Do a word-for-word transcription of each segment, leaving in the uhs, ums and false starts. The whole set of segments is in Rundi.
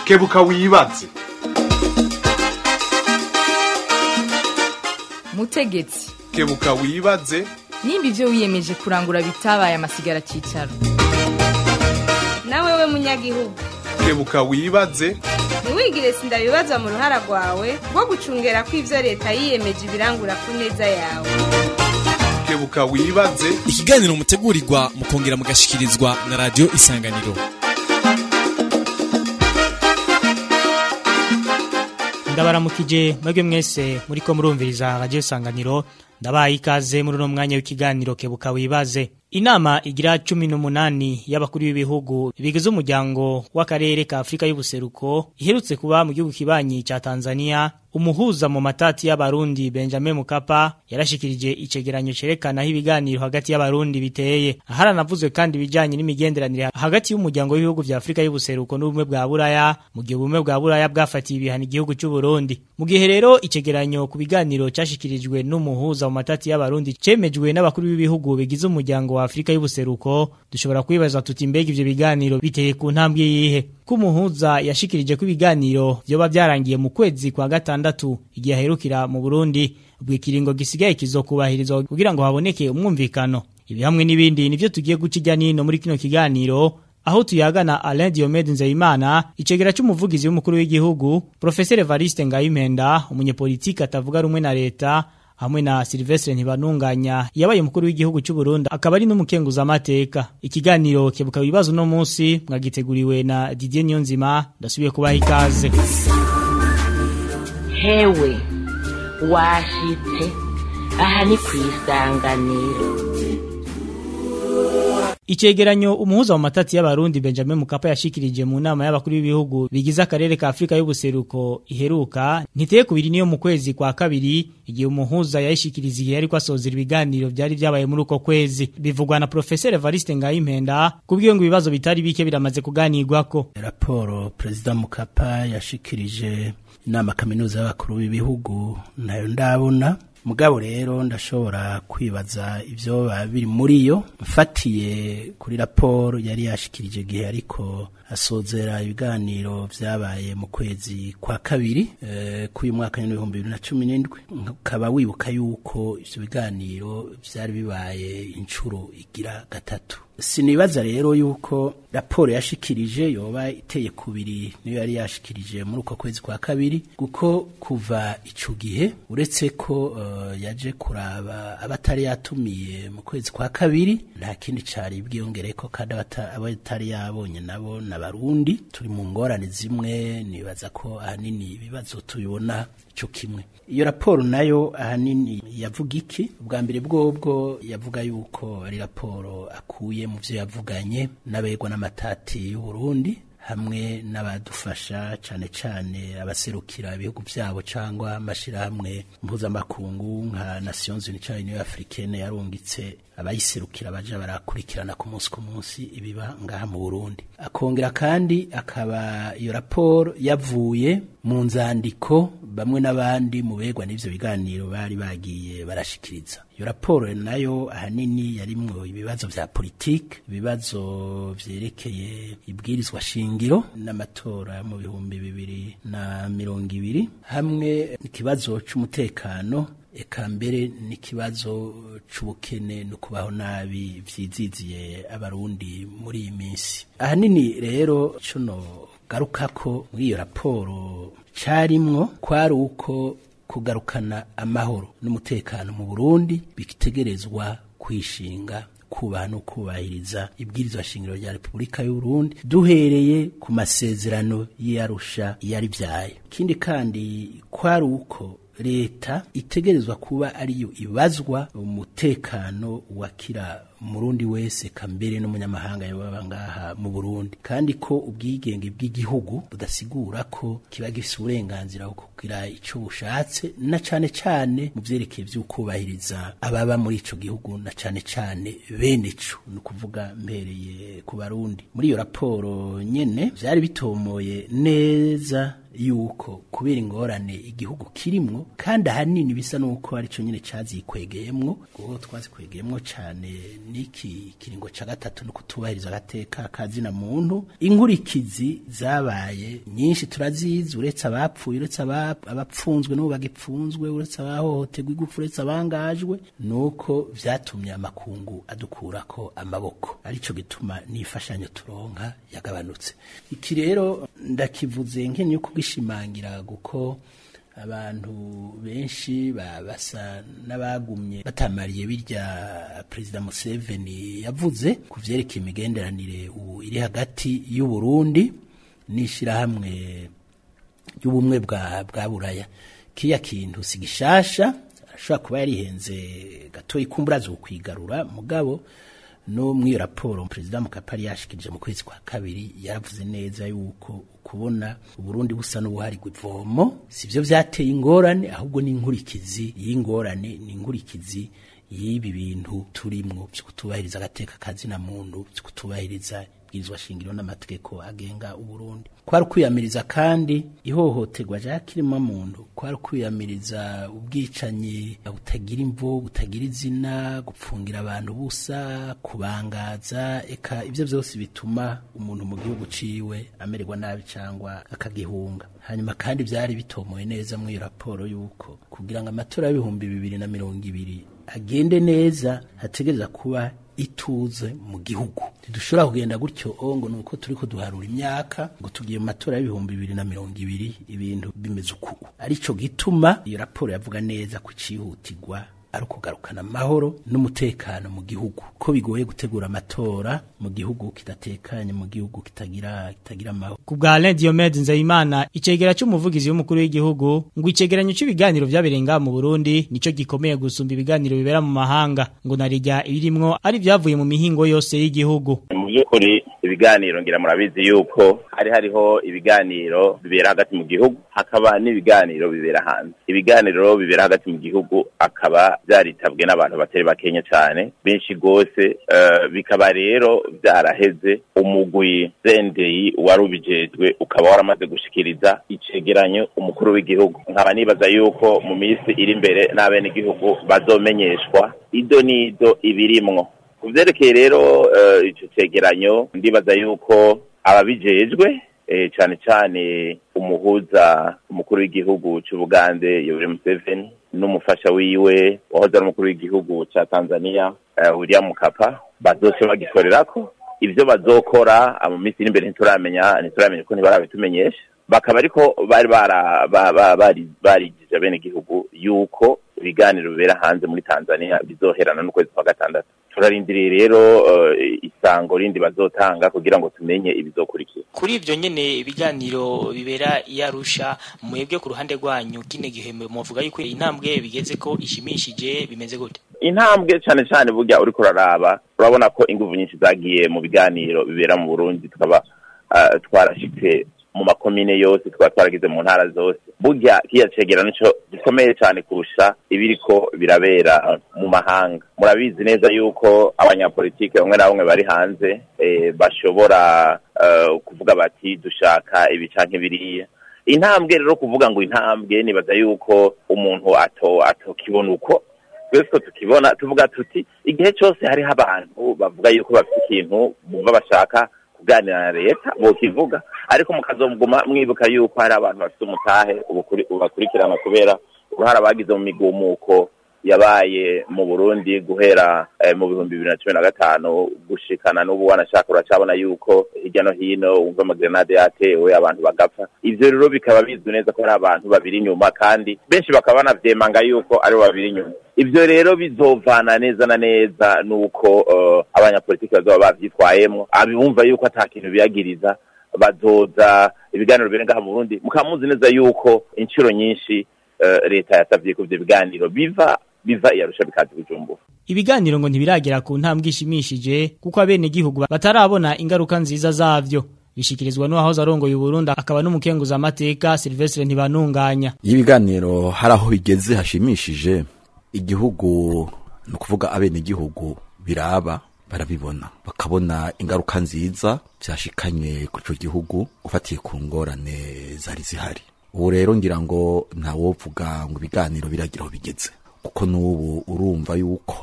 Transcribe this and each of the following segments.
kebuka wibaze. Mutegetsi, kebuka wibaze. nimba ivyo wiyemeje kurangura bitabaye amasigara cicaro. Nawe we munyagihugu, kebuka wibaze. ntiwigire sindabibaza mu ruhara rwawe rwo gucungera ko ivyo leta yiyemeje ibirangura ku neza yawe. Kebuka wibaze. Ikiganiro mutegurirwa mukongera mugashikirizwa na Radio Isanganiro. Ndabaramukije mwebwe mwese muriko murumviriza Radio Isanganiro, ndabaye ikaze muri uno mwanya w'ikiganiro kebuka wibaze. Inama igira cumi n'umunani y'abakuru b'ibihugu bigize umuryango w'akarere ka Afrika y'ubuseruko iherutse kuba mu gihugu kibanyi ca Tanzania. Umuhuza mu matati y'abarundi Benjamin Mkapa yarashikirije icegeranyo cerekana aho ibiganiro hagati y'abarundi biteye. Haranavuzwe kandi bijanye n'imigenderanire hagati y'umuryango w'ibihugu vya Afrika y'ubuseruko n'ubumwe bwa Buraya, mu gihe ubumwe bwa Buraya bwafatiye ibihano igihugu cy'u Burundi. Mu gihe rero icegeranyo ku biganiro cyashikirijwe n'umuhuza mu matati y'abarundi cemejwe n'abakuru b'ibihugu bigize umuryango wa Afrika y'ubuseruko, dushobora kwibaza tuti mbega ivyo biganiro biteye ku ntambwe yihe? Kumuhuza yashikirije ko ibiganiro byoba byarangiye mu kwezi kwa gatandatu igihe aherukira mu Burundi, ubwikiringo gisigaye kizokubahirizwa kugira ngo haboneke umwumvikano. Ibi hamwe n'ibindi nivyo tugiye gucijya nino muri kino kiganiro, aho tuyagana Alain Diomede Nzeyimana, icegera cy'umuvugizi w'umukuru w'igihugu, Professeur Evariste Ngayimpenda, umunyepolitike atavuga rumwe na leta, hamwe na Sylvestre Ntibanunganya yabaye umukuru w'igihugu cy'u Burundi akaba ari n'umukenguza amateka. Ikiganiro kebuka bibazo no munsi mwagiteguriwe na Didier Nyonzima, ndasubiye kubaha ikaze. Hewe washitse aha ni kwisanganiro. Icegeranyo umuhuza wa matati y'abarundi Benjamin Mkapa yashikirije mu nama y'abakuru b'ibihugu bigize akarere ka Afrika y'ubuseruko iheruka ntiteye kubiri niyo mu kwezi kwa kabiri, igihe umuhuza yashikiriza igihe ariko asozera ibiganiro byari byabaye muri uko kwezi. Bivugwa na Professeur Evariste Ngayimpenda kubwiye ngo ibibazo bitari bike biramaze kuganirwako. Raporo President Mkapa yashikirije inama kaminuza y'abakuru b'ibihugu nayo ndabona. Mugabo rero ndashobora kwibaza ivyo biri muri yo mfatiye kuri raporo yari yashikirije gihe ariko asozera ibiganiro vyabaye mu kwezi kwa kabiri e, kuyu mwaka w'ibihumbi bibiri na cumi n'indwi. Ukaba wibuka yuko ivyo biganiro vyari bibaye incuro igira gatatu. Sinibaza rero yuko raporo yashikirije yoba iteye kubiri niyo yari yashikirije muri uko kwezi kwa kabiri, kuko kuva ico gihe uretse ko uh, yaje kuraba abatari yatumiye mu kwezi kwa kabiri, nta kindi cari bwiyongereko kandi abatari yabonye nabo n'abarundi turi mu ngorane zimwe. Nibaza ko ahanini ibibazo tubibona cyo kimwe. Iyo raporo nayo ahanini yavuga iki? Ubwa mbere bwobwo yavuga yuko ari raporo akuye mu vyo yavuganye n'abegwa n'amatati y'u Burundi hamwe n'abadufasha cane cane abaserukira ibihugu byabo cyangwa amashirahamwe mpuzamakungu nka Nations Unies cyangwa Union Africaine yarungitse abayiserukira baje barakurikirana ku munsi ku munsi ibiba ngaha mu Burundi. Akongera kandi akaba iyo raporo yavuye mu nzandiko bamwe n'abandi mu begwa n'ivyo biganiro bari bagiye barashikiriza. Iyo raporo nayo ahanini yarimwo ibibazo vya politike, ibibazo vyerekeye ibwirizwa shingiro n'amatora mu bihumbi bibiri na mirongo ibiri, hamwe ikibazo c'umutekano, eka mbere n'ikibazo c'ubukene no kubaho nabi vyiziziye abarundi muri iyi minsi. Ahanini rero cuno garukako muri iyo raporo carimwo kwari uko kugarukana amahoro n'umutekano mu Burundi bikitegerezwa kwishinga kubaha no kubahiriza ibwirizwa shingiro rya Republika y'u Burundi duhereye ku masezerano y'Arusha yari vyaye. Kindi kandi kwari uko leta itegerezwa kuba ariyo ibazwa umutekano wakira Murundi wese kambere n'umunyamahanga yababa ngaha mu Burundi, kandi ko ubwigenge bw'igihugu budasigura ko kiba gifite uburenganzira bwo kugira ico bushatse, na cane cane mu vyerekeye vy'ukubahiriza ababa muri ico gihugu, na cane cane bene co no kuvuga mbereye ku Barundi. Muri iyo raporo nyene vyari bitomoye neza yuko kubera ingorane igihugu kirimwo, kandi ahanini bisa nuko ari cyo nyene cazikwegeyemwo, kuko twazikwegeyemwo cane niki kiringo ca gatatu no kutubahiriza agateka kazina muntu. Inkurikizi zabaye nyinshi turazizi, uretse abapfuye, uretse abapfunzwe n'ubu bagipfunzwe, uretse abahohoterwa igufu, uretse abangajwe, nuko vyatumye amakungu adukurako amaboko. Arico gituma n'ifashanyo turonka yagabanutse. Iki rero ndakivuze nkene yuko gishimangira guko abantu benshi basa n'abagumye batamariye birya President Museveni yavuze kuvyerekeye imigenderanire ubu iri hagati y'u Burundi n'ishirahamwe y'ubumwe bwa bwa Buraya. Kiya kintu sigishasha, ashobora kuba yarihenze gato ikumbura zo kwigarura, mugabo no mwiyo raporo President Mukapari yashikije mu kwezi kwa kabiri yaravuze neza yuko kubona Uburundi busa n'ubuhari gwivomo sivyo vyateye ingorane, ahubwo ni inkurikizi y'ingorane, ni inkurikizi y'ibi bintu turimwo byo kutubahiriza agateka kazina muntu, byo kutubahiriza bwizwa shingiro n'amategeko agenga Uburundi. Kwari kwiyamiriza kandi ihohoterwa ryakirima muntu, kwari kwiyamiriza ubwicanyi butagira imvo, butagira izina, gupfungira abantu busa, kubangaza, eka ivyo byose bituma umuntu mu gihugu ciwe amererwa nabi cyangwa akagihunga. Hanyuma kandi byari bitomoye neza mu raporo yuko kugira ngo amatora y'ibihumbi bibiri na mirongo ibiri agende neza hategereza kuba ituze mu gihugu. Tidushobora kugenda gutyo ongo nuko turiko duharura imyaka ngo tugiye mu matora y'ibihumbi bibiri na mirongo ibiri ibintu bimeze uku. Arico gituma iyo raporo yavuga neza ku cihutirwa ari ukugarukana amahoro n'umutekano mu gihugu, ko bigoye gutegura amatora mu gihugu kidatekanye, mu gihugu kitagira kitagira amahoro. Ku bwa Alain Diomede Nzeyimana, icegera cy'umuvugizi w'umukuru w'igihugu, ngo icegeranyo cy'ibiganiro byaberenga mu Burundi nico gikomeye gusumba ibiganiro bibera mu mahanga, ngo narijya ibirimwo ari byavuye mu mihingo yose y'igihugu. Mu by'ukuri ibiganiro ngira murabizi yuko hari hariho ibiganiro bibera hagati mu gihugu, hakaba n'ibiganiro bibera hanze. Ibiganiro bibera hagati mu gihugu akaba byaritabwe n'abantu batari bakenya cyane benshi gose, uh, bikaba rero byaraheze umugwi Zendei warubijejwe ukaba waramaze gushikiriza icegeranyo umukuru w'igihugu. Nkaba nibaza yuko mu minsi iri imbere n'abene igihugu bazomenyeshwa ido nido ibirimwo. Kuvyerekeye rero uh, ico cegeranyo ndibaza yuko ababijejwe eh, cyane cyane umuhuza umukuru w'igihugu cy'Ubugande Yoweri Museveni n'umufasha wiwe wahoze ari umukuru w'igihugu ca Tanzania uh, William Mkapa bazoce bagikorerako ivyo bazokora mu minsi imbere ntituramenya ntituramenya ko ntibarabitumenyesha. Bakaba ariko bari bara bari barigije bene igihugu yuko ibiganiro bibera hanze muri Tanzania bizoherana n'ukwezi kwa gatandatu. Turarindiriye rero uh, isango rindi bazotanga kugira ngo tumenye ibizokurikira. Kuri ivyo nyene ibiganiro bibera yarusha mwebwe ku ruhande rwanyu kine gihembe muvuga yuko intambwe bigeze ko ishimishije bimeze gute? Intambwe cyane cyane burya uri kuraraba urabona ko inguvu nyinshi zagiye mu biganiro bibera mu Burundi, tukaba uh, twarashitse mu makomine yose, tukaba twaragize mu ntara zose. Burya kiya cegera nico gikomeye cyane kurusha ibiriko birabera mu mahanga. Murabizi neza yuko abanyapolitike bamwe na bamwe bari hanze e, bashobora uh, kuvuga bati dushaka ibicanke biriya. Intambwe rero kuvuga ngo intambwe nibaza yuko umuntu ato atokibona uko twese tukibona tuvuga tuti igihe cyose hari abantu bavuga yuko bafite ikintu bumva bashaka kuganira na leta bo kivuga, ariko mukazomuguma mwibuka yuko hari abantu bafite umutahe ubakurikirana kubera uruhara bagize mu migumuko yabaye mu Burundi guhera eh, mu bihumbi bibiri na cumi na gatanu gushikana n'ubu wanashaka uracabona yuko hirya no hino umva amagrenade yatewe abantu bagapfa. Ivyo rero bikaba bizwi neza ko hari abantu babiri inyuma, kandi benshi bakaba banavyemanga yuko ari babiri inyuma. Ivyo rero bizovana neza na neza nuko uh, abanyapolitiki bazoba bavyitwayemwo, abumva yuko atakintu biyagiriza bazoza ibiganiro birenga mu Burundi. Mukamuzi neza yuko inciro nyinshi uh, leta yasavye ko ivyo biganiro biva biva yarusha bikazi Bujumbura. Ibiganiro ngo ntibiragera ku ntambwe ishimishije kuko abene gihugu batarabona ingaruka nziza zavyo. Bishikirizwa n'uwahoze arongoye Burundi akaba n'umukenguza amateka Sylvestre Ntibanunganya. Ibiganiro haraho bigeze hashimishije igihugu, no kuvuga abene gihugu biraba barabibona, bakabona ingaruka nziza byashikanye ku cyo gihugu ufatiye ku ngorane zari zihari. Ubu rero ngira ngo ntawovuga ngo ibiganiro biragira aho bigeze, kuko n'ubu urumva yuko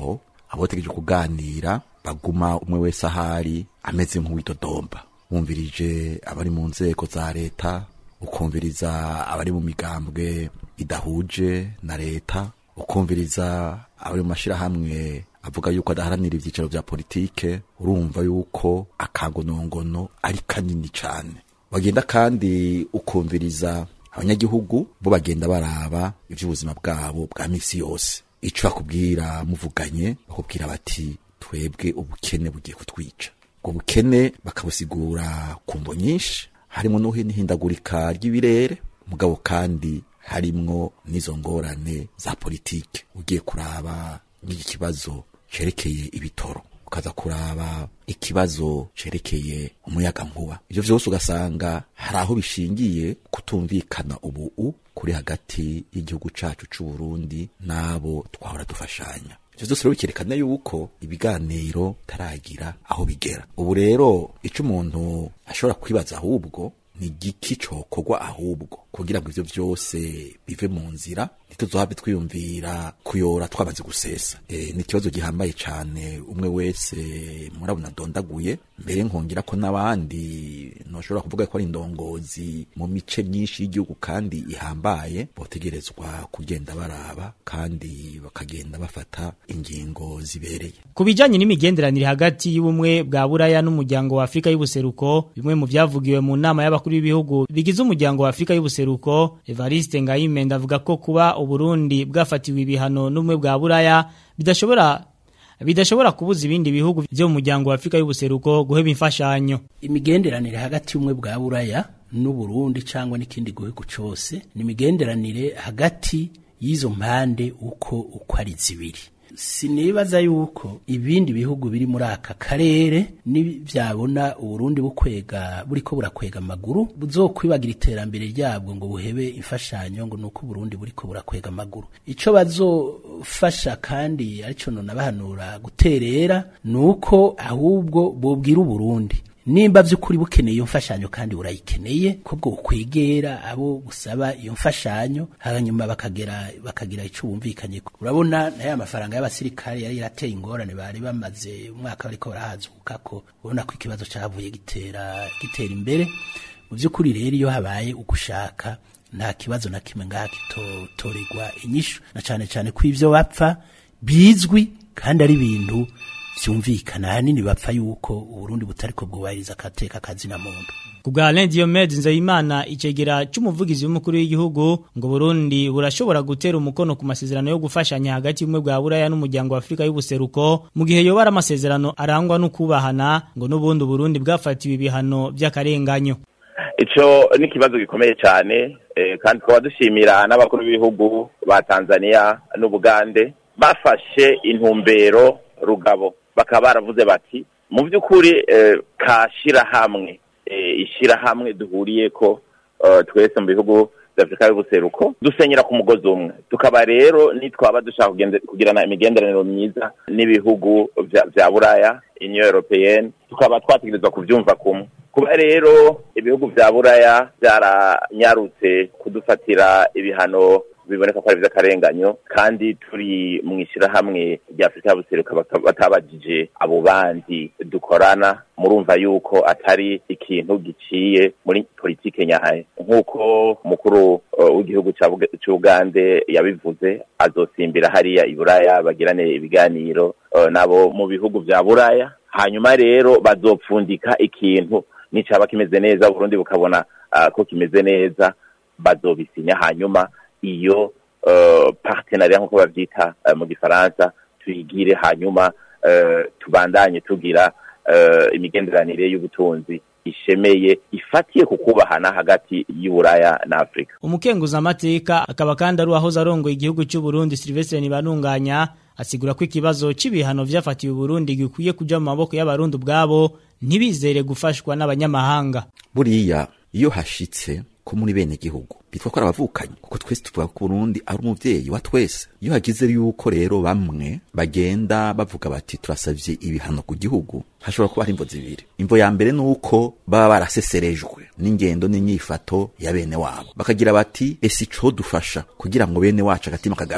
abotegereje kuganira baguma umwe wese ahari ameze nk'uwidodomba, wumvirije abari mu nzego za leta, ukumviriza abari mu migambwe idahuje na leta, ukumviriza abari mu mashirahamwe avuga yuko adaharanira ivyicaro vya politike, urumva yuko akangonongono ari kanini cane. Bagenda kandi ukumviriza abanyagihugu bo bagenda baraba ivy'ubuzima bwabo bwa misi yose, ico bakubwira muvuganye bakubwira bati twebwe ubukene bugiye kutwica. Ubwo bukene bakabusigura ku mvo nyinshi, harimo n'ihindagurika ry'ibirere, mugabo kandi harimwo n'izo ngorane za politike. Ugiye kuraba n'iki kibazo cerekeye ibitoro, ukaza kuraba ikibazo cerekeye umuyaga nkuba, ivyo vyose ugasanga hari aho bishingiye kutumvikana ubu kuri hagati y'igihugu cacu c'u Burundi nabo twahora dufashanya. Ivyo vyose rero bikerekana yuko ibiganiro taragira aho bigera. Ubu rero ico umuntu ashobora kwibaza ahubwo ni igiki cokorwa ahubwo kugira ngo ivyo vyose bive mu nzira, ntituzohave twiyumvira kuyora twamaze gusesa. E, ni ikibazo gihambaye cane, umwe wese murabona dondaguye, mbere nkongera ko n'abandi noshobora kuvuga ko ari indongozi mu mice myinshi y'igihugu kandi ihambaye, botegerezwa kugenda baraba kandi bakagenda bafata ingingo zibereye. Kubijanye n'imigenderanire hagati y'ubumwe bwa Buraya n'umuryango wa Afrika y'ubuseruko, bimwe mu vyavugiwe mu nama y'abakuru b'ibihugu bigize umuryango wa Afrika y'ubuseruko, Evariste Ngayimenda avuga ko kuba Uburundi bwafatiwe ibihano n'umwe bwa Buraya bidashobora bidashobora kubuza ibindi bihugu byo mu muryango wa Afrika y'ubuseruko guheba imfashanyo. Imigenderanire hagati y'umwe bwa Buraya n'u Burundi cyangwa n'ikindi gihugu cyose ni imigenderanire hagati y'izo mpande uko uko ari zibiri. Sinibaza yuko ibindi bihugu biri muri aka karere nivyabona Uburundi bukwega buriko burakwega amaguru buzokwibagira iterambere ryabwo ngo buhebe imfashanyo ngo nuko Burundi buriko burakwega amaguru. Ico bazofasha kandi arico none abahanura guterera nuko ahubwo bobwira Uburundi nimba vy'ukuri bukeneye iyo mfashanyo kandi urayikeneye ko bwo kwegera abo gusaba iyo mfashanyo, hanyuma bakagera bakagira ico bumvikanye. Urabona na ya mafaranga y'abasirikare yari yarateye ingorane, bari bamaze umwaka bariko barahazuka ko ubona ko ikibazo cyavuye gitera gitera imbere. Mu vy'ukuri rero iyo habaye ugushaka nta kibazo na kimwe ngaha kitotorigwa inyishu, na cane cane ko ivyo bapfa bizwi kandi ari ibintu vyumvikana. Hanini bapfa yuko Uburundi butariko bwubahiriza akateka kazina muntu. Kubwa Alain Diomede Nzeyimana, icegera c'umuvugizi w'umukuru w'igihugu, ngo Burundi burashobora gutera umukono ku masezerano yo gufashanya hagati y'umwe bwa Buraya n'umuryango wa Afrika y'ubuseruko mu gihe yoba ari amasezerano arangwa no kubahana, ngo n'ubundi Burundi bwafatiwe ibihano by'akarenganyo. Ico ni kibazo gikomeye cyane, eh, kandi twaba dushimira n'abakuru b'ibihugu ba Tanzania n'Ubugande bafashe intumbero rugabo, bakaba baravuze bati mu by'ukuri eh, kashira hamwe eh, ishira hamwe duhuriye ko uh, twese mu bihugu by'Afrika y'ubuseruko dusenyera ku mugozi umwe, tukaba rero nitwaba dushaka kugirana imigenderaniro myiza n'ibihugu vya Buraya, Union Européenne, tukaba twategerezwa kuvyumva kumwe. Kuba rero ibihugu vya Buraya byaranyarutse kudufatira ibihano biboneka ko ari vy'akarenganyo, kandi turi mu ishirahamwe rya Afrika y'ubuseruko batabajije abo bandi dukorana, murumva yuko atari ikintu giciye muri politike nyaye. Nk'uko umukuru w'igihugu uh, c'Uganda yabivuze, azosimbira hariya i Buraya bagirane ibiganiro uh, nabo mu bihugu vya Buraya, hanyuma rero bazopfundika ikintu nicaba kimeze neza, Burundi bukabona uh, ko kimeze neza, bazobisinya. Hanyuma iyo uh, partenariat nko bavyita uh, mu gifaransa tuyigire, hanyuma uh, tubandanye tugira uh, imigenderanire y'ubutunzi ishemeye ifatiye kukubahana hagati y'Uburaya na Afrika. Umukenguza amateka akaba kandi ari aho zarongo igihugu cy'u Burundi, Sylvestre Nibanunganya, asigura ko ikibazo c'ibihano vyafatiwe Burundi gikwiye kuja mu maboko y'abarundi ubwabo, ntibizere gufashwa n'abanyamahanga. Buriya iyo hashitse ko muri bene gihugu bitwa ko arabavukanye, kuko twese tuvuga ko Burundi ari umuvyeyi wa twese. Iyo hagize yuko rero bamwe bagenda bavuga bati turasavye ibihano ku gihugu, hashobora kuba ari imvo zibiri. Imvo ya mbere nuko baba baraseserejwe n'ingendo n'inyifato ya bene wabo, bakagira bati ese ico dufasha kugira ngo bene wacu agatima kagaruke.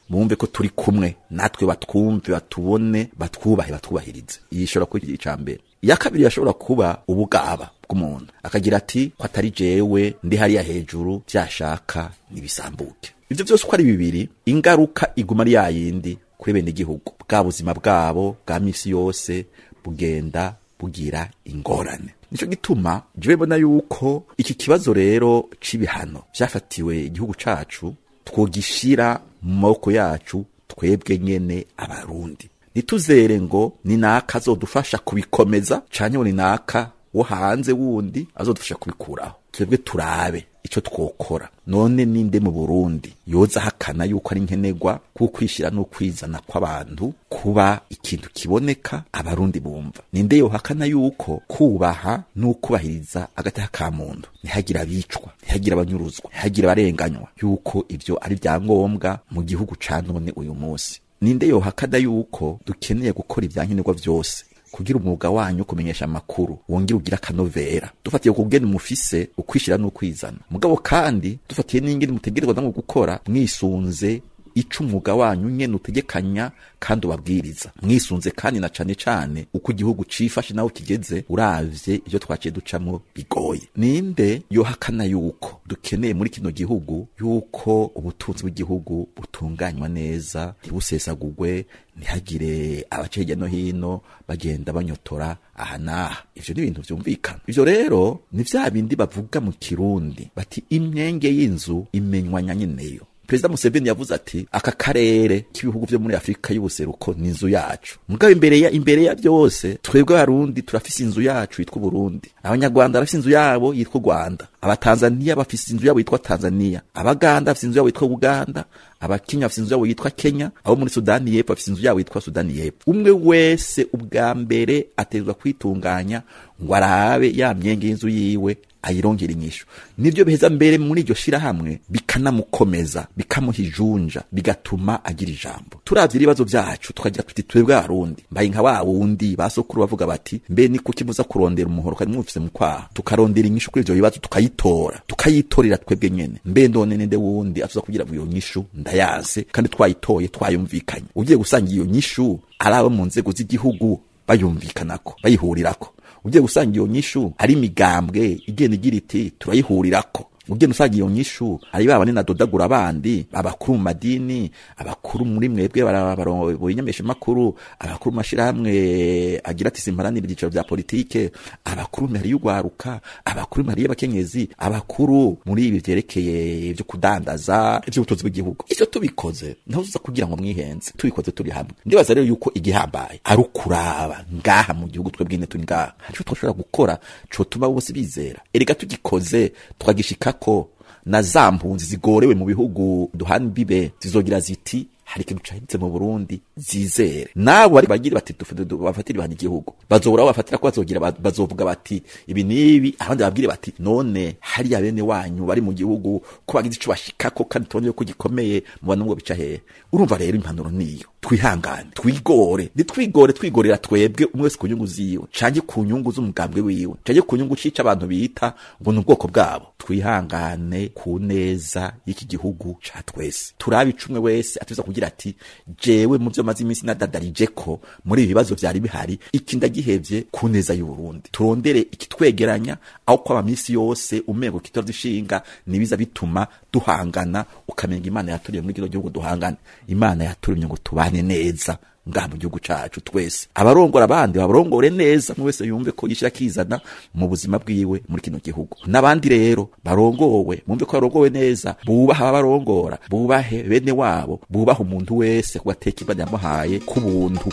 bumve ko turi kumwe natwe batwumve batubone batwubahe batwubahirize yishobora ko icambere ya kabiri yashobora kuba ubugaba bw'umuntu akagira ati ko atari jewe ndi hariya hejuru byashaka nibisambuke ivyo byose uko ari bibiri ingaruka iguma ari yayindi kuri bene igihugu bwa buzima bwabo bwa misi yose bugenda bugira ingorane nico gituma jewe mbona yuko iki kibazo rero c'ibihano vyafatiwe igihugu cacu twogishira mu maboko yacu twebwe nyene abarundi nituzere ngo ni naka azodufasha kubikomeza canke ngo ni naka wo hanze wundi azodufasha kubikuraho twebwe turabe ico twokora none ninde mu Burundi yoza hakana yuko ari nkenegwa kukwishira no kwizana kw'abantu kuba ikintu kiboneka abarundi bumva ninde yo hakana yuko kubaha no kubahiriza agataha ka muntu nihagira bicwa nihagira abanyuruzwa nihagira barenganywa yuko ivyo ari byangombwa mu gihugu ca none uyu munsi ninde yo hakada yuko dukeneye gukora ibyankenerwa vyose kugira umwuga wanyu kumenyesha amakuru wongera ugira kanovera dufatiye kugena umufise ukwishira no kwizana mugabo kandi dufatiye n'ingene mutegerezwa no gukora mwisunze ico umwuga wanyu nyene utegekanya kandi ubabwiriza mwisunze kandi na cane cane uko igihugu cifashe naho kigeze uravye ivyo twaciye ducamo bigoye ninde yo hakana yuko dukeneye muri kino gihugu yuko ubutunzi bw'igihugu butunganywa neza ntibusesagurwe ntihagire abacege no hino bagenda banyotora aha naha ivyo ni ibintu vyumvikana ivyo rero ni vya bindi bavuga mu Kirundi bati imyenge y'inzu imenywa nyanyeneyo Perezida Museveni yavuze ati aka karere k'ibihugu vyo muri Afrika y'ubuseruko ni inzu yacu mugabo imbere ya imbere ya byose twebwe abarundi turafise inzu yacu yitwa Burundi abanyarwanda bafise inzu yabo yitwa Rwanda abatanzania bafise inzu yabo yitwa Tanzania abaganda bafise inzu yabo yitwa Uganda abakenya bafise inzu yabo yitwa Kenya abo muri Sudani y'Epfo bafise inzu yabo yitwa Sudani y'Epfo umwe wese ubwa mbere ategezwa kwitunganya ngo arabe ya myenge y'inzu yiwe ayirongera inyishu nivyo biheza mbere muri iryo shira hamwe bikanamukomeza bikamuhijunja bigatuma agira ijambo turavye ibibazo vyacu tukagira tuti twebwe abarundi mbaye nka wa wundi basokuru bavuga bati mbe ni kuki muza kurondera umuhoro kandi mwufise mu kwaha tukarondera inyishu kuri ivyo bibazo tukayitora tukayitorera twebwe nyene mbe ndone nende wundi atuza kugira iyo nyishu ndayaze kandi twayitoye twayumvikanye ugiye gusanga iyo nyishu araba mu nzego z'igihugu bayumvikanako bayihurirako ugiye gusanga iyo nyishu ari migambwe igenda igira iti turayihurirako ugiye usanga iyo nyishu ari babane na dodagura abandi abakuru mu madini abakuru muri mwebwe barabaroboye makuru abakuru mashira hamwe agira ati simparanira igiciro vya politike abakuru muri y'ugwaruka abakuru muri y'abakenyezi abakuru muri ibi vyerekeye byo kudandaza ivyo butozi bw'igihugu ivyo tubikoze ntazuza kugira ngo mwihenze tubikoze turi hamwe ndibaza rero yuko igihambaye ari ukuraba ngaha mu gihugu twebwe ne turi ngaha hacu twoshobora gukora cyo tuma bose bizera erega tugikoze twagishika ko na zampunzi zigorewe mu bihugu duhana bibe zizogira ziti hari ikintu cahindutse mu Burundi zizere nabo bari bagira bati bafatira ibandi igihugu bazobura bafatira ko bazogira bazovuga bati ibi nibi abandi babwire bati none hari ya bene wanyu bari mu gihugu ko bagize ico bashikako kandi tubonye ko gikomeye mu bantu ngo bica hehe urumva rero impanuro niyo twihangane twigore nitwigore twigorera twebwe umwe wese ku nyungu ziwe canke ku nyungu z'umugambwe wiwe canke ku nyungu cica abantu bita ngo n'ubwoko bwabo twihangane ku neza y'iki gihugu ca twese turabe icumwe wese atuza kugira ati jewe mu byo mazi iminsi nadadarije ko muri ibi bibazo byari bihari iki ndagihevye ku neza y'u Burundi turondere ikitwegeranya aho kwa misi yose umego kitazishinga nibiza bituma duhangana ukamenga Imana yaturiye muri kino gihugu duhangana Imana yaturiye ngo tubane neza ngaha mu gihugu cacu twese abarongora abandi babarongore neza mu wese yumve ko yishira kizana mu buzima bwiwe muri kino gihugu nabandi rero barongowe mumve ko barongowe neza bubaha abarongora bubahe bene wabo bubaha umuntu wese kubateka ibana yamuhaye ku buntu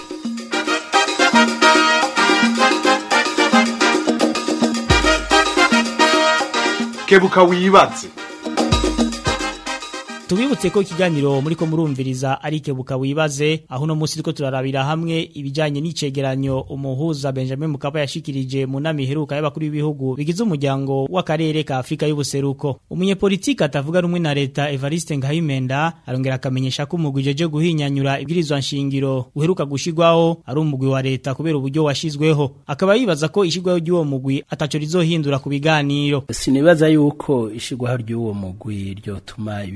kebuka wibaze Tubibutse ko ikiganiro muri ko murumviriza ari kebuka wibaze aho no musi riko turarabira hamwe ibijanye n'icegeranyo umuhuza Benjamin Mkapa yashikirije mu nami heruka y'abakuru b'ibihugu bigize umuryango w'akarere ka Afrika y'ubuseruko umunyepolitiki atavuga rumwe na leta Evariste Ngahimenda arongera akamenyesha ko umugwi jeje guhinyanyura ibwirizwa nshingiro uheruka gushigwaho ari umugwi wa leta kubera uburyo washizweho akaba yibaza ko ishigwaho ry'uwo mugwi ataco rizohindura ku biganiro sinibaza yuko ishigwaho ry'uwo mugwi ryo tuma ibiganiro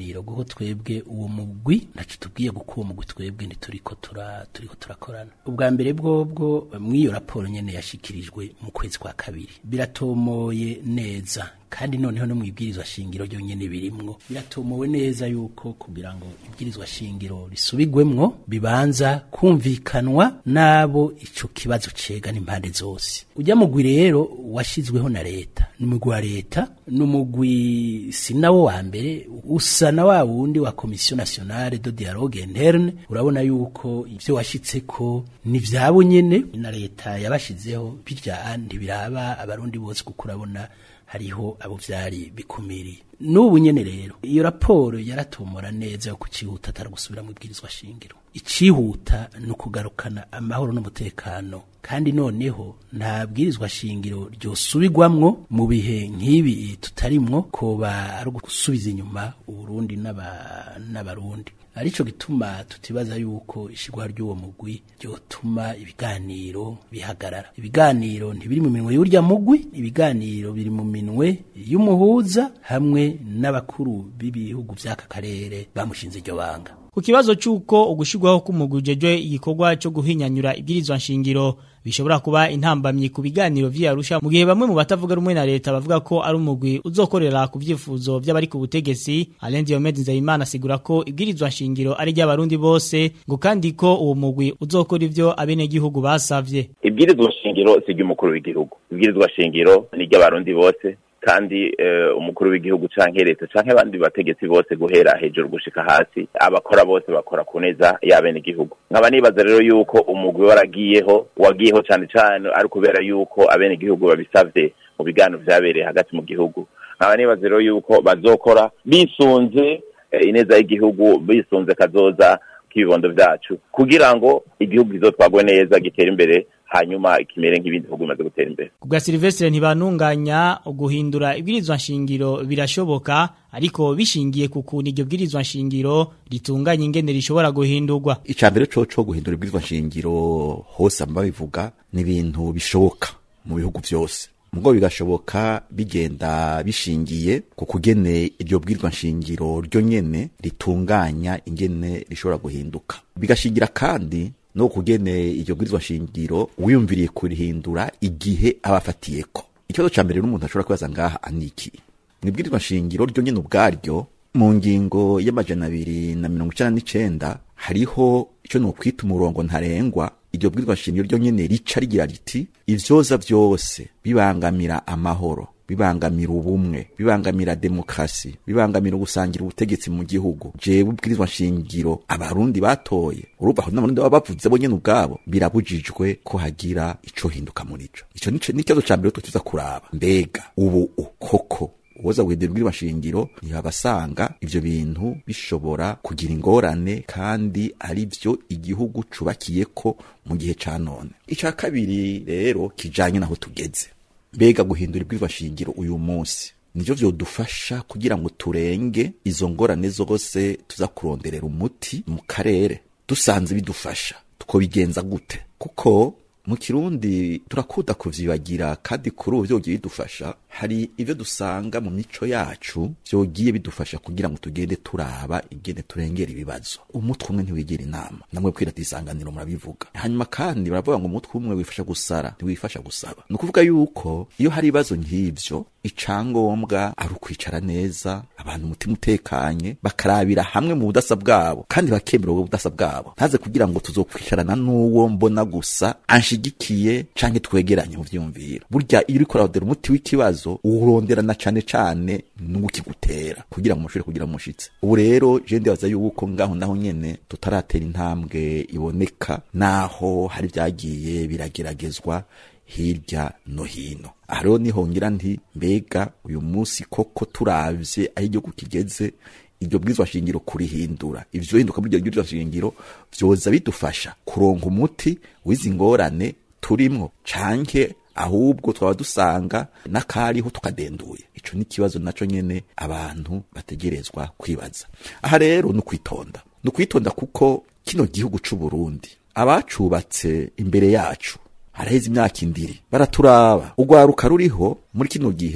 biganiro kuko twebwe uwo mugwi naco tubwiye guko uwo mugwi twebwe ntituriko tura turiko turakorana ubwa mbere bwobwo mw'iyo raporo nyene yashikirijwe mu kwezi kwa kabiri biratomoye neza kandi noneho no mwibwirizwa shingiro ryo nyene birimwo biratomowe neza yuko kugira ngo ibwirizwa shingiro risubigwemwo bibanza kumvikanwa nabo ico kibazo cega n'impande zose ujya mugwi rero washizweho na leta n'umugwi wa leta n'umugwi sinawo wa mbere usa na wa wundi wa Commission Nationale de Dialogue Interne urabona yuko ivyo washitseko ni vyabo nyene na leta yabashizeho birya ntibiraba abarundi bose kukurabona hariho abo vyari bikumiriye n'ubu nyene rero iyo raporo yaratomora neza yo kucihuta ataragusubira mu bwirizwa shingiro icihuta no kugarukana amahoro n'umutekano kandi noneho nta bwirizwa shingiro ryosubigwamwo mu bihe nk'ibi tutarimwo koba ari gusubiza inyuma uburundi n'abarundi arico gituma tutibaza yuko ishigwa ry'uwo mugwi ryotuma ibiganiro bihagarara ibiganiro ntibiri mu minwe y'urya mugwi ibiganiro biri mu minwe y'umuhuza hamwe n'abakuru b'ibihugu vy'aka karere bamushinze iryo banga ku kibazo cy'uko ugushigwaho k'umugwi ujeje igikorwa cyo guhinyanyura ibwirizwa nshingiro bishobora kuba intambamyi ku biganiro vy'Arusha mu gihe bamwe mu batavuga rumwe na leta bavuga ko ari umugwi uzokorera ku vyifuzo by'abari ku butegetsi Alain Diomede Nzeyimana asigura ko ibwirizwa nshingiro ari ry'abarundi bose ngo kandi ko uwo mugwi uzokora ivyo abene gihugu basavye ibwirizwa shingiro si ry'umukuru w'igihugu ibwirizwa shingiro ni ry'abarundi bose kandi uh, umukuru w'igihugu canke leta canke abandi bategetsi bose guhera hejuru gushika hasi abakora bose bakora kuneza yabene igihugu nkaba nibaza rero yuko umugwi waragiyeho wagiyeho cyane cyane ari kubera yuko abene igihugu babisavye mu biganiro vyabereye hagati mu gihugu nkaba nibaza rero yuko bazokora bisunze uh, ineza y'igihugu bisunze kazoza k'ibibondo vyacu kugira ngo igihugu gizotwagwe neza gitera imbere hanyuma ikimere nk'ibindi bihugu bimaze gutera imbere kubwa Silvestre ntibanunganya guhindura ibwirizwa nshingiro birashoboka ariko bishingiye ku kuntu iryo bwirizwa nshingiro ritunganya ingene rishobora guhindurwa icambere coco guhindura ibwirizwa nshingiro hose amabivuga ni ibintu bishoboka mu bihugu vyose mugo bigashoboka bigenda bishingiye ku kugene iryo bwirizwa nshingiro ryo nyene ritunganya ingene rishobora guhinduka bigashingira kandi no kugene iryo bwirizwa shingiro wiyumviriye kurihindura igihe abafatiyeko ikibazo ca mbere n'umuntu ashobora kwibaza ngaha aniki ni bwirizwa shingiro ryo nyene ubwaryo mu ngingo y'amajana abiri na mirongo icenda n'icenda hariho ico no kwita umurongo ntarengwa iryo bwirizwa shingiro ryo nyene rica rigira riti ivyoza vyose bibangamira amahoro bibangamira ubumwe bibangamira demokrasi bibangamira ugusangira ubutegetsi mu gihugu jewe ubwirizwa nshingiro abarundi batoye uruva aho n'abarundi baba bavuze bo nyene ubwabo birabujijwe ko hagira ico hinduka muri ico ico nico n'ikibazo ca mbere tuza kuraba mbega ubu koko uwoza guhindura ubwirizwa nshingiro ntibabasanga ivyo bintu bishobora kugira ingorane kandi ari vyo igihugu cubakiyeko mu gihe ca none ica kabiri rero kijanye naho tugeze mbega guhindura ibwirizwa shingiro uyu munsi nivyo vyodufasha kugira ngo turenge izo ngorane zose tuza kuronderera umuti mu karere dusanze bidufasha tuko bigenza gute kuko mu kirundi turakuda kuvyibagira kandi kuri ubu vyogiye bidufasha hari ivyo dusanga mu mico yacu vyogiye bidufasha kugira ngo tugende turaba ingene turengera ibibazo umutwe umwe ntiwigira inama namwe kwira tisanganiro murabivuga hanyuma kandi baravuga ngo umutwe umwe wifasha gusara ntiwifasha gusaba nukuvuga yuko iyo hari ibibazo nk'ivyo icangombwa ari ukwicara neza abantu umutima utekanye bakarabira hamwe mu budasa bwabo kandi bakemera ubwo budasa bwabo ntaze kugira ngo tuzokwicarana n'uwo mbona gusa anshigikiye canke twegeranye mu vyumviro burya iyo uriko uradera umuti w'ikibazo uronderana cane cane n'ukigutera kugira ngo mushire kugira mushitse ubu rero je ndibaza yuko ngaho naho nyene tutaratera intambwe iboneka naho hari vyagiye birageragezwa hirya no hino aharo niho ngira nti mbega uyu munsi koko turavye aho igihugu kigeze iryo bwirizwa shingiro kurihindura ivyo hinduka muri iryo bwirizwa shingiro vyoza bidufasha kuronka umuti w'izi ngorane turimwo canke ahubwo twaba dusanga nakariho tukadenduye ico ni kibazo naco nyene abantu bategerezwa kwibaza aha rero no kwitonda no kwitonda kuko kino gihugu c'u Burundi abacubatse imbere yacu haraheze imyaka indiri baraturaba ugwaruka ruriho muri kino gihe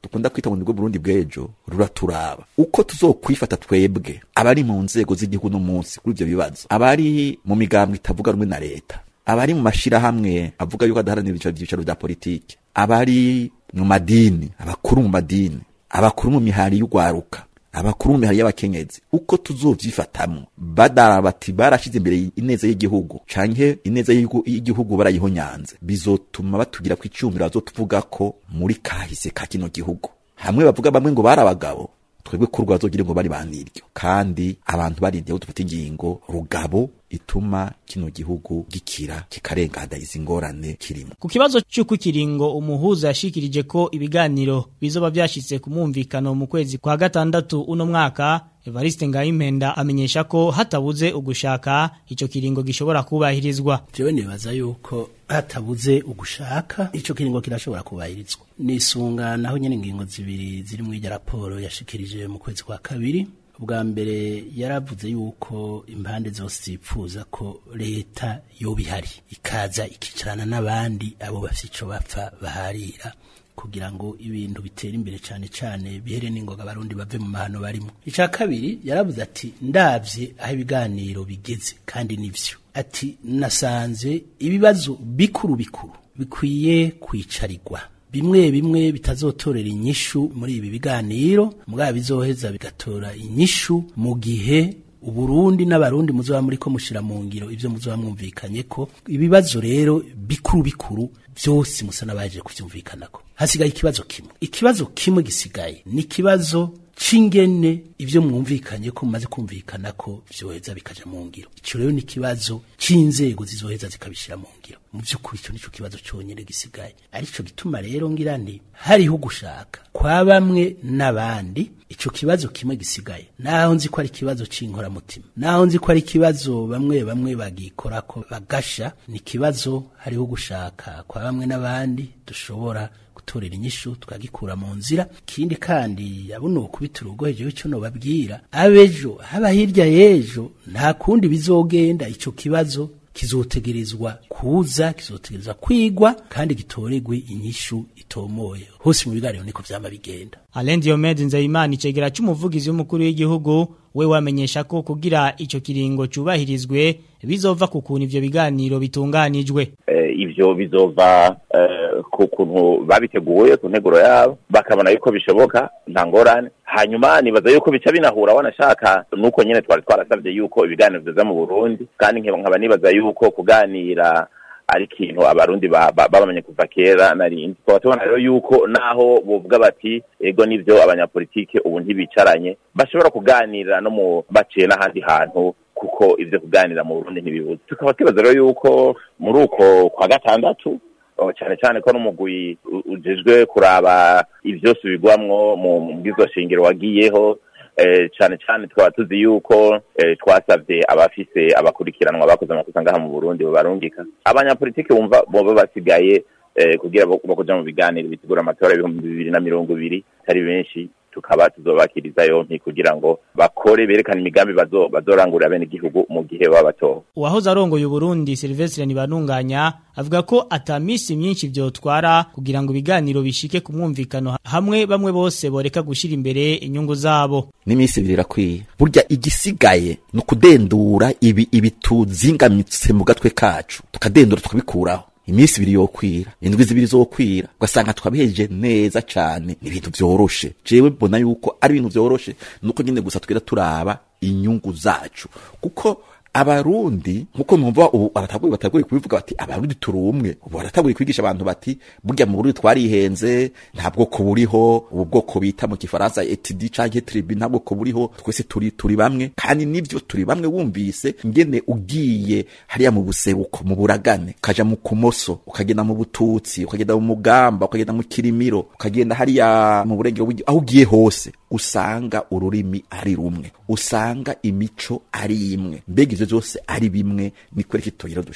dukunda kwita mu Burundi bw'ejo ruraturaba uko tuzokwifata twebwe abari mu nzego z'igihugu no munsi kuri ivyo bibazo, abari mu migambwe itavuga rumwe na leta, abari mu mashira hamwe avuga yuko adaharanira ibicaro vya politike, abari mu madini, abakuru mu madini, abakuru mu mihari y'ugwaruka, abakuru mu mihari y'abakenyezi, uko tuzovyifatamwo badara bati barashize imbere ineza y'igihugu canke ineza y'igihugu barayihonyanze, bizotuma batugira ku icumbi bazotuvuga ko muri kahise ka kino gihugu. Hamwe bavuga bamwe ngo barabagabo, twebwe kurwa bazogira ngo bari baniryo, kandi abantu barindiye dufata ingingo rugabo ituma kino gihugu gikira kikarengana izi ngorane kirimo. Ku kibazo cy'uko kiringo umuhuza yashikirije ko ibiganiro bizoba byashitse ku mwumvikano mu kwezi kwa gatandatu uno mwaka, Evariste Ngayimpenda amenyesha ko hatabuze ugushaka ico kiringo gishobora kubahirizwa. Jewe nibaza yuko hatabuze ugushaka ico kiringo kirashobora kubahirizwa. Nisunga naho nyene ingingo zibiri ziri mu irya raporo yashikirije mu kwezi kwa kabiri. Ubwa mbere yaravuze yuko impande zose zipfuza ko leta yobihari ikaza ikicarana n'abandi abo bafite ico bapfa baharira kugira ngo ibintu bitera imbere cyane cyane bihere n'ingoga abarundi bave mu mahano barimo. Ica kabiri yaravuze ati ndavye aho ibiganiro bigeze kandi nivyo, ati nasanze ibibazo bikuru bikuru bikwiye kwicarirwa, bimwe bimwe bitazotorera inyishu muri ibi biganiro mugabo bizoheza bigatora inyishu mu gihe Uburundi n'abarundi muzoba muri ko mushira mu ngiro ivyo muzoba mwumvikanye ko. Ibibazo rero bikuru bikuru byose musana baje kuvyumvikanako. Hasigaye ikibazo kimwe, ikibazo kimwe gisigaye ni kibazo cingene ivyo mwumvikanye ko mumaze kumvikana ko vyoheza bikaja mu ngiro. Ico rero ni kibazo cinzego zizoheza zikabishira mu ngiro. Mu byukuri ico nico kibazo cyonyene gisigaye. Arico gituma rero ngira ndi hariho gushaka kwa bamwe n'abandi ico kibazo kimwe gisigaye. Naho nzi ko ari kibazo cinkora mutima, naho nzi ko ari kibazo bamwe bamwe bagikora ko bagasha, ni kibazo hariho gushaka kwa bamwe n'abandi dushobora gutorera inyishu tukagikura mu nzira. Kindi kandi yabuno kubitira ugoheje cyo no babwira abejo haba hirya yejo nta kundi bizogenda, ico kibazo kizotegerezwa kuza, kizotegerezwa kwigwa kandi gitoregwe inyishu itomoye. Hose mu biganiro niko vyama bigenda. Alain Diomede Nzeyimana icegera cy'umuvugizi w'umukuru w'igihugu we wamenyesha ko kugira ico kiringo cyubahirizwe bizova ku kuntu ivyo biganiro bitunganijwe. Eh, ivyo bizova eh, ku kuntu babiteguye ku nteguro yabo bakabona yuko bishoboka nta ngorane. Hanyuma nibaza yuko bica binahura wanashaka nuko nyene twari twarasavye yuko ibiganiro biza mu Burundi, kandi nkaba nibaza yuko kuganira ari ikintu abarundi babamenye kuva kera narindi. Twaba tubona rero yuko naho bovuga bati ego nivyo abanyapolitike ubu ntibicaranye bashobora kuganira no mu baciye n'ahandi hantu, kuko ivyo kuganira mu Burundi ntibibuze. Tukaba twibaza rero yuko muri uko kwa gatandatu cyane cyane ko n'umugwi ujejwe kuraba ivyo subigwamwo mu bwizo shingiro wagiyeho, eh cyane cyane twaba tuzi yuko eh, twasavye abafise abakurikiranwa bakoze amakosa ngaha mu Burundi barungika abanyapolitike bumva boba basigaye eh, kugira bakoja mu biganiro bitegura amatora y'ibihumbi bibiri na mirongo ibiri tari benshi, tukaba tuzobakiriza yompi kugira ngo bakore berekana imigambi bazo bazorangurira bene igihugu mu gihe babato. Uwahoze arongoye Burundi Sylvestre Nibanunganya avuga ko atamisi myinshi vyotwara kugira ngo biganiro bishike ku mwumvikano hamwe bamwe bose boreka gushira imbere inyungu zabo. Nimisi birakwiye. Burya igisigaye no kudendura ibi ibituzingamitse mu gatwe kacu, tukadendura tukabikuraho. Imisi biri yokwira, indwi zibiri zokwira, ugasanga twabiheje neza cyane, ni ibintu byoroshe. Jewe mbona yuko ari ibintu byoroshe, nuko nyine gusa twira turaba inyungu zacu, kuko abarundi nkuko numva ubu abataguye bataguye kubivuga bati abarundi turumwe, ubu barataguye kwigisha abantu bati burya mu Burundi twarihenze, ntabwo ko buriho ubu bwoko bita mu Kifaransa etidi canke tribu, ntabwo ko buriho, twese turi turi bamwe, kandi nivyo turi bamwe. Wumvise ngene ugiye hariya mu buseruko mu buragane, kaja mu kumoso, ukagenda mu bututsi, ukagenda mu mugamba, ukagenda mu kirimiro, ukagenda hariya mu burengero, aho ugiye hose usanga ururimi ari rumwe, usanga imico ari imwe, mbega ivyo byose ari bimwe. Ni kwereka itoyira dushitse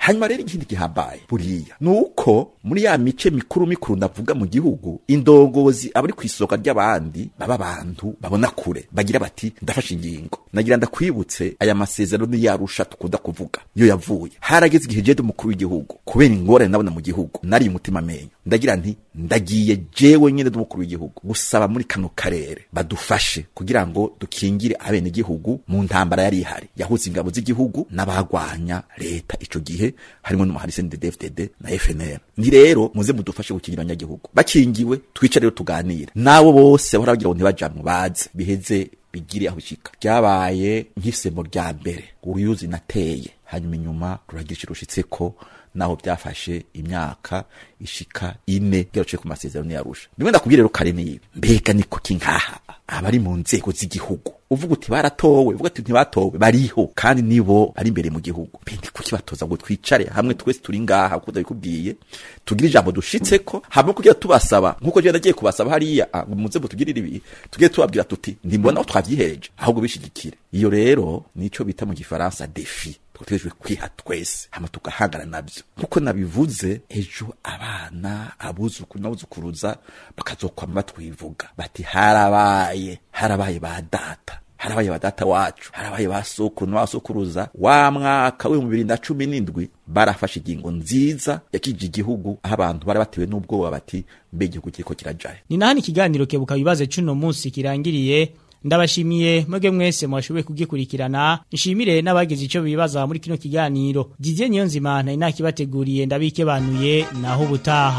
hanyuma rero ikindi gihambaye buriya nuko muri ya mice mikuru mikuru ndavuga mu gihugu indongozi abari kwisoka ry'abandi baba abantu babona kure bagira bati ndafashe ingingo nagira ndakwibutse aya masezerano ni yarusha tukunda kuvuga iyo yavuye harageze igihe jedo mukuru w'igihugu kubera ingorane nabona mu gihugu nari umutima menyo ndagira nti ndagiye jewe nyene n'umukuru w'igihugu gusaba muri kano karere badufashe kugira ngo dukingire abene gihugu mu ntambara yari ihari yahuze ingabo z'igihugu n'abagwanya leta ico gihe harimo n'umuhari C N D D F D D na F N L ni rero muze mudufashe gukingira abanyagihugu bakingiwe twica rero tuganire nabo bose baragira ngo ntibajamwe baze biheze bigiri aho shika byabaye nk'isemo rya mbere uruyuzi nateye hanyuma inyuma ruragisha rushitseko naho byafashe imyaka ishika ine garuce ku masezerano yarusha bimwe ndakubwira rero kare nibi mbega niko kingaha abari mu nzego z'igihugu uvuga uti baratowe uvuga uti ntibatowe bariho kandi nibo ari imbere mu gihugu bindi kuki batoza ngo twicare hamwe twese turi ngaha kuko ndabikubwiye tugira ijambo dushitseko hamwe kugira tubasaba nkuko je ndagiye kubasaba hariya muze mutugirira ibi tugiye tubabwira tuti ndimbona aho twavyihereje ahubwo bishigikire iyo rero nico bita mu gifaransa défi twetejwe kwiha twese hama tugahangana nabyo nkuko nabivuze ejo abana abuzukuru n'abuzukuruza bakazokwama batwivuga bati harabaye harabaye ba data harabaye ba data wacu harabaye ba sokuru n'abasokuruza wa mwaka wa bibiri na cumi n'indwi barafashe ingingo nziza yakije igihugu aho abantu bari batewe n'ubwoba bati mbe igihugu kiriko kirajaye ni nani kiganiro kebuka bibaze cuno munsi kirangiriye ndabashimiye mwege mwese mwashoboye kugikurikirana nshimire n'abagize ico bibaza muri kino kiganiro Didier Niyonzima na inakibateguriye ndabike banuye naho butaha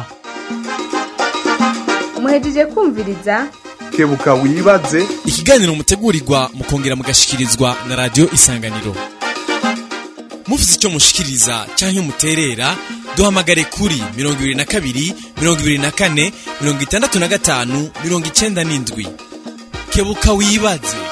muhejeje kumviriza kebuka wibaze ikiganiro mutegurirwa mukongera mugashikirizwa na radio Isanganiro mufite icyo mushikiriza cyangwa muterera duhamagare kuri mirongo ibiri na kabiri mirongo ibiri na kane mirongo itandatu na gatanu mirongo icenda n'indwi kebuka wibaze.